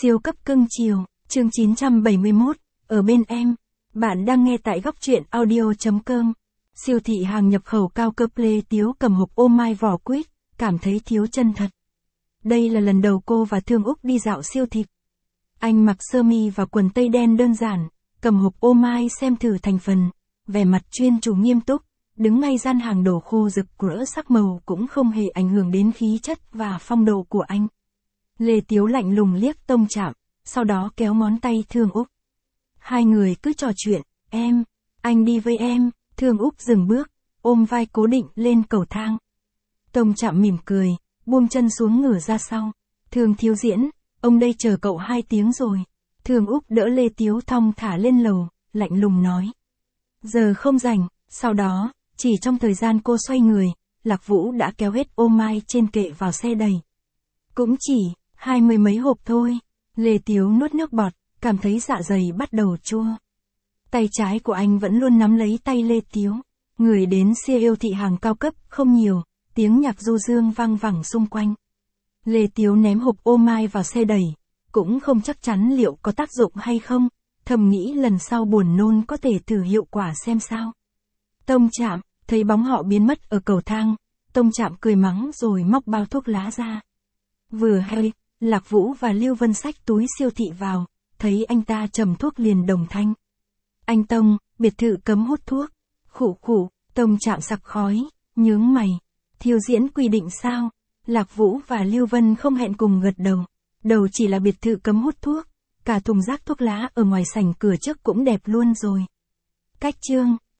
Siêu cấp cưng chiều, chương 971, ở bên em. Bạn đang nghe tại góc truyện audio.com. Siêu thị hàng nhập khẩu cao cấp Lê Tiếu cầm hộp ô mai vỏ quýt, cảm thấy thiếu chân thật. Đây là lần đầu cô và Thương Úc đi dạo siêu thị. Anh mặc sơ mi và quần tây đen đơn giản, cầm hộp ô mai xem thử thành phần, vẻ mặt chuyên chủ nghiêm túc, đứng ngay gian hàng đồ khô rực rỡ sắc màu cũng không hề ảnh hưởng đến khí chất và phong độ của anh. Lê Tiếu lạnh lùng liếc Tông Trạm, sau đó kéo ngón tay Thương Úc. Hai người cứ trò chuyện, anh đi với em. Thương Úc dừng bước, ôm vai cố định lên cầu thang. Tông Trạm mỉm cười, buông chân xuống ngửa ra sau. Thương thiếu diễn, ông đây chờ cậu 2 tiếng rồi. Thương Úc đỡ Lê Tiếu thong thả lên lầu, lạnh lùng nói. Giờ không rảnh. Sau đó, chỉ trong thời gian cô xoay người, Lạc Vũ đã kéo hết ô mai trên kệ vào xe đầy. Cũng chỉ 20 mấy hộp thôi. Lê Tiếu nuốt nước bọt, cảm thấy dạ dày bắt đầu chua. Tay trái của anh vẫn luôn nắm lấy tay Lê Tiếu. Người đến siêu thị hàng cao cấp không nhiều, tiếng nhạc du dương vang vẳng xung quanh. Lê Tiếu ném hộp ô mai vào xe đẩy, cũng không chắc chắn liệu có tác dụng hay không, thầm nghĩ lần sau buồn nôn có thể thử hiệu quả xem sao. Tông Trạm, thấy bóng họ biến mất ở cầu thang, Tông Trạm cười mắng rồi móc bao thuốc lá ra. Vừa hay, Lạc Vũ và Lưu Vân xách túi siêu thị vào, thấy anh ta trầm thuốc liền đồng thanh. Anh Tông, biệt thự cấm hút thuốc. Khụ khụ, Tông Trạm sặc khói, nhướng mày. Thiêu diễn quy định sao? Lạc Vũ và Lưu Vân không hẹn cùng gật đầu. Đầu chỉ là biệt thự cấm hút thuốc, cả thùng rác thuốc lá ở ngoài sảnh cửa trước cũng đẹp luôn rồi. Cách chương